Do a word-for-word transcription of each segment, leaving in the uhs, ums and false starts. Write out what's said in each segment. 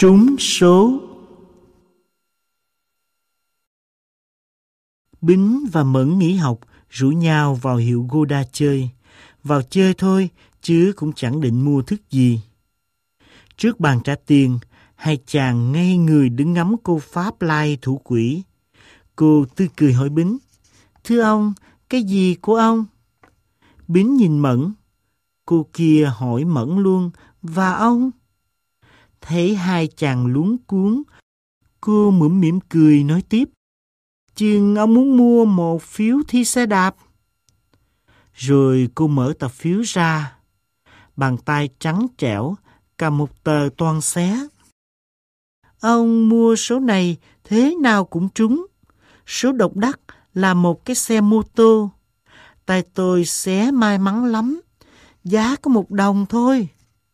Trúng số. Bính và Mẫn nghỉ học, rủ nhau vào hiệu Goda chơi. Vào chơi thôi, chứ cũng chẳng định mua thức gì. Trước bàn trả tiền, hai chàng ngây người đứng ngắm cô Pháp Lai thủ quỹ. Cô tươi cười hỏi Bính: "Thưa ông, cái gì của ông?" Bính nhìn Mẫn. Cô kia hỏi Mẫn luôn: "Và ông?" Thấy hai chàng luống cuống, cô mũm mỉm cười nói tiếp: "Chừng ông muốn mua một phiếu thi xe đạp." Rồi cô mở tập phiếu ra. Bàn tay trắng trẻo cầm một tờ toan xé. "Ông mua số này thế nào cũng trúng. Số độc đắc là một cái xe mô tô. Tay tôi xé may mắn lắm. Giá có một đồng thôi."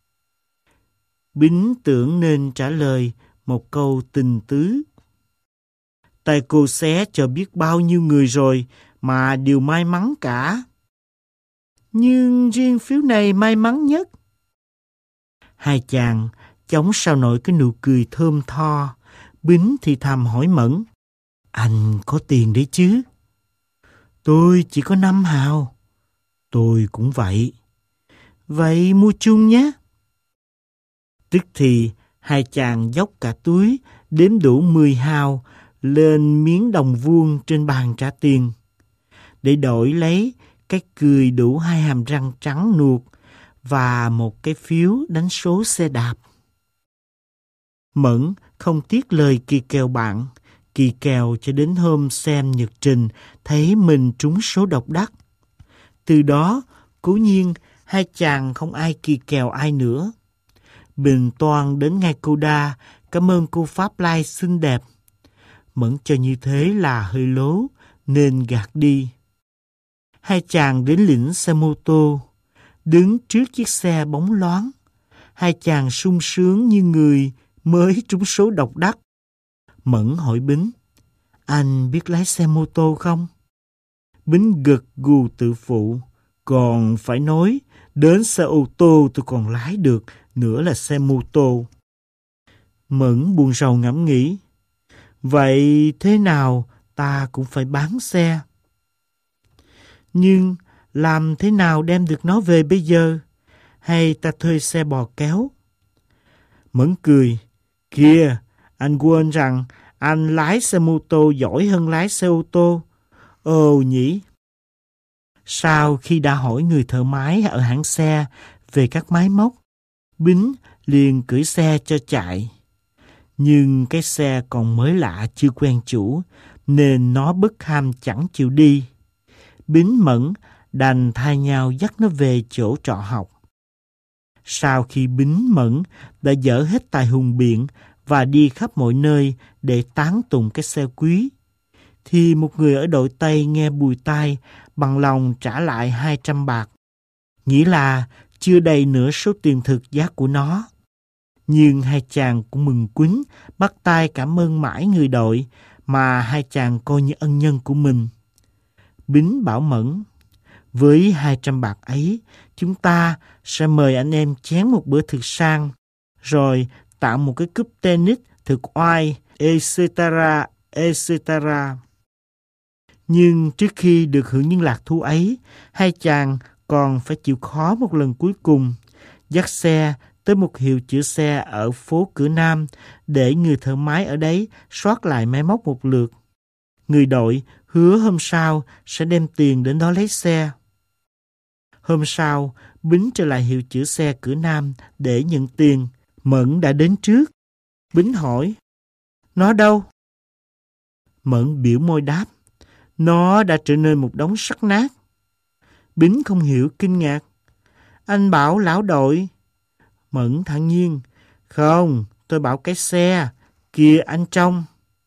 Bính tưởng nên trả lời một câu tình tứ: "Tay cô xé cho biết bao nhiêu người rồi mà đều may mắn cả. Nhưng riêng phiếu này may mắn nhất." Hai chàng chống sao nổi cái nụ cười thơm tho. Bính thì thầm hỏi Mẫn: "Anh có tiền đấy chứ?" "Tôi chỉ có năm hào." "Tôi cũng vậy." "Vậy mua chung nhé." Tức thì hai chàng dốc cả túi, đếm đủ mười hào lên miếng đồng vuông trên bàn trả tiền, để đổi lấy cái cười đủ hai hàm răng trắng nuột và một cái phiếu đánh số xe đạp. Mẫn không tiếc lời kỳ kèo bạn, kỳ kèo cho đến hôm xem nhật trình thấy mình trúng số độc đắc. Từ đó, cố nhiên hai chàng không ai kỳ kèo ai nữa. Bình toan đến ngay cô đa, cảm ơn cô Pháp Lai xinh đẹp. Mẫn cho như thế là hơi lố, nên gạt đi. Hai chàng đến lĩnh xe mô tô, đứng trước chiếc xe bóng loáng. Hai chàng sung sướng như người mới trúng số độc đắc. Mẫn hỏi Bính: "Anh biết lái xe mô tô không?" Bính gật gù tự phụ: "Còn phải nói, đến xe ô tô tôi còn lái được, nữa là xe mô tô." Mẫn buồn rầu ngẫm nghĩ: "Vậy thế nào ta cũng phải bán xe. Nhưng làm thế nào đem được nó về bây giờ? Hay ta thuê xe bò kéo?" Mẫn cười: "Kìa, anh quên rằng anh lái xe mô tô giỏi hơn lái xe ô tô. Ồ nhỉ." Sau khi đã hỏi người thợ máy ở hãng xe về các máy móc, Bính liền cưỡi xe cho chạy. Nhưng cái xe còn mới lạ chưa quen chủ, nên nó bất ham chẳng chịu đi. Bính Mẫn đành thay nhau dắt nó về chỗ trọ học. Sau khi Bính Mẫn đã dỡ hết tài hùng biện và đi khắp mọi nơi để tán tụng cái xe quý, thì một người ở đội Tây nghe bùi tai, bằng lòng trả lại hai trăm bạc, nghĩa là chưa đầy nửa số tiền thực giá của nó. Nhưng hai chàng cũng mừng quýnh, bắt tay cảm ơn mãi người đội mà hai chàng coi như ân nhân của mình. Bính bảo Mẫn: "Với hai trăm bạc ấy, chúng ta sẽ mời anh em chén một bữa thực sang, rồi tặng một cái cúp tennis thực oai, et cetera, et cetera" Nhưng trước khi được hưởng những lạc thú ấy, hai chàng còn phải chịu khó một lần cuối cùng, dắt xe tới một hiệu chữa xe ở phố Cửa Nam để người thợ máy ở đấy soát lại máy móc một lượt. Người đội hứa hôm sau sẽ đem tiền đến đó lấy xe. Hôm sau, Bính trở lại hiệu chữa xe Cửa Nam để nhận tiền. Mẫn đã đến trước. Bính hỏi: "Nó đâu?" Mẫn biểu môi đáp: "Nó đã trở nên một đống sắt nát." Bính không hiểu, kinh ngạc: "Anh bảo lão đội." Mẫn thản nhiên: "Không, tôi bảo cái xe. Kìa anh trông."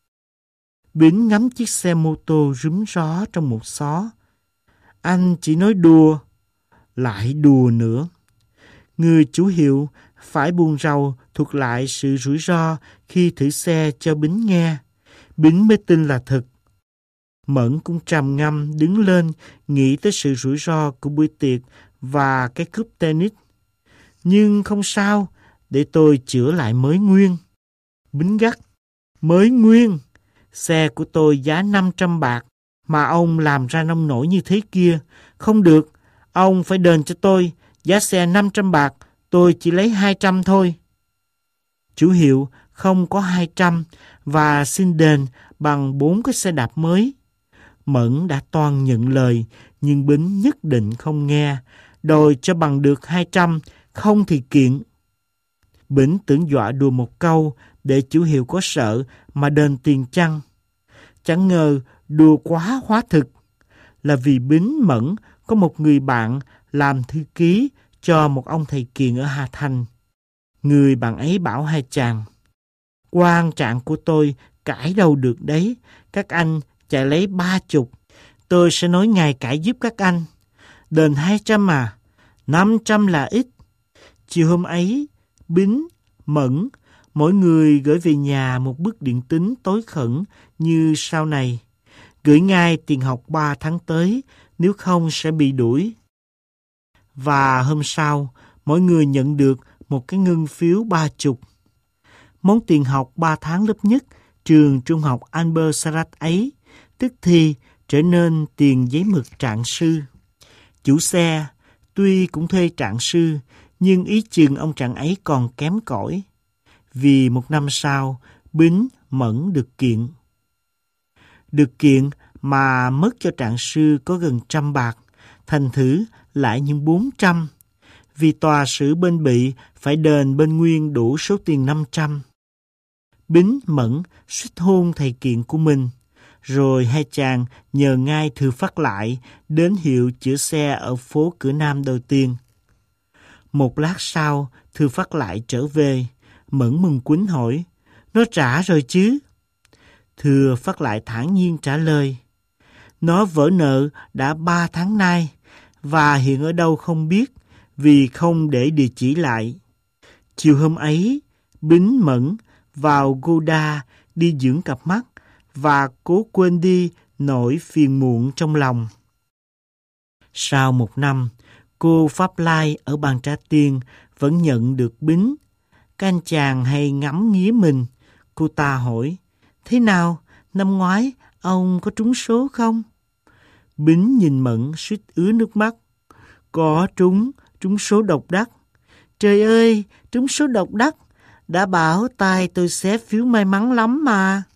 Bính ngắm chiếc xe mô tô rúm ró trong một xó. "Anh chỉ nói đùa." Lại đùa nữa. Người chủ hiệu phải buồn rầu thuật lại sự rủi ro khi thử xe cho Bính nghe. Bính mới tin là thật. Mẫn cũng trầm ngâm đứng lên, nghĩ tới sự rủi ro của buổi tiệc và cái cúp tennis. "Nhưng không sao, để tôi chữa lại mới nguyên." Bính gắt: mới nguyên, xe của tôi giá năm trăm bạc, mà ông làm ra nông nổi như thế kia. Không được, ông phải đền cho tôi, giá xe năm trăm bạc, tôi chỉ lấy hai trăm thôi. Chủ hiệu không có hai trăm và xin đền bằng bốn cái xe đạp mới. Mẫn đã toan nhận lời, nhưng Bính nhất định không nghe, đòi cho bằng được hai trăm, không thì kiện. Bính tưởng dọa đùa một câu để chủ hiệu có sợ mà đền tiền chăng. Chẳng ngờ đùa quá hóa thực, là vì Bính Mẫn có một người bạn làm thư ký cho một ông thầy Kiền ở Hà Thành. Người bạn ấy bảo hai chàng: quan trạng của tôi cãi đâu được đấy, các anh chạy lấy ba chục, tôi sẽ nói ngày cãi giúp các anh. Đền hai trăm à, năm trăm là ít. Chiều hôm ấy, Bính, Mẫn, mỗi người gửi về nhà một bức điện tín tối khẩn như sau này: gửi ngay tiền học ba tháng tới, nếu không sẽ bị đuổi. Và hôm sau, mỗi người nhận được một cái ngân phiếu ba chục. Món tiền học ba tháng lớp nhất trường trung học Albert Sarrat ấy, tức thì trở nên tiền giấy mực trạng sư. Chủ xe tuy cũng thuê trạng sư, nhưng ý chừng ông trạng ấy còn kém cỏi. Vì một năm sau, Bính Mẫn được kiện. Được kiện mà mất cho trạng sư có gần trăm bạc, thành thử lại những bốn trăm. Vì tòa xử bên bị phải đền bên nguyên đủ số tiền năm trăm. Bính Mẫn suýt hôn thầy kiện của mình. Rồi hai chàng nhờ ngay Thư Phát Lại đến hiệu chữa xe ở phố Cửa Nam đầu tiên. Một lát sau, Thư Phát Lại trở về. Mẫn mừng quýnh hỏi: nó trả rồi chứ? Thư Phát Lại thản nhiên trả lời: nó vỡ nợ đã ba tháng nay, và hiện ở đâu không biết, vì không để địa chỉ lại. Chiều hôm ấy, Bính Mẫn vào Goda đi dưỡng cặp mắt, và cố quên đi nỗi phiền muộn trong lòng. Sau một năm, cô Pháp Lai ở Bàn Trà Tiên vẫn nhận được Bính. Các anh chàng hay ngắm nghía mình. Cô ta hỏi: thế nào, năm ngoái ông có trúng số không? Bính nhìn Mẫn suýt ứa nước mắt. Có trúng, trúng số độc đắc. Trời ơi, trúng số độc đắc. Đã bảo tay tôi xé phiếu may mắn lắm mà.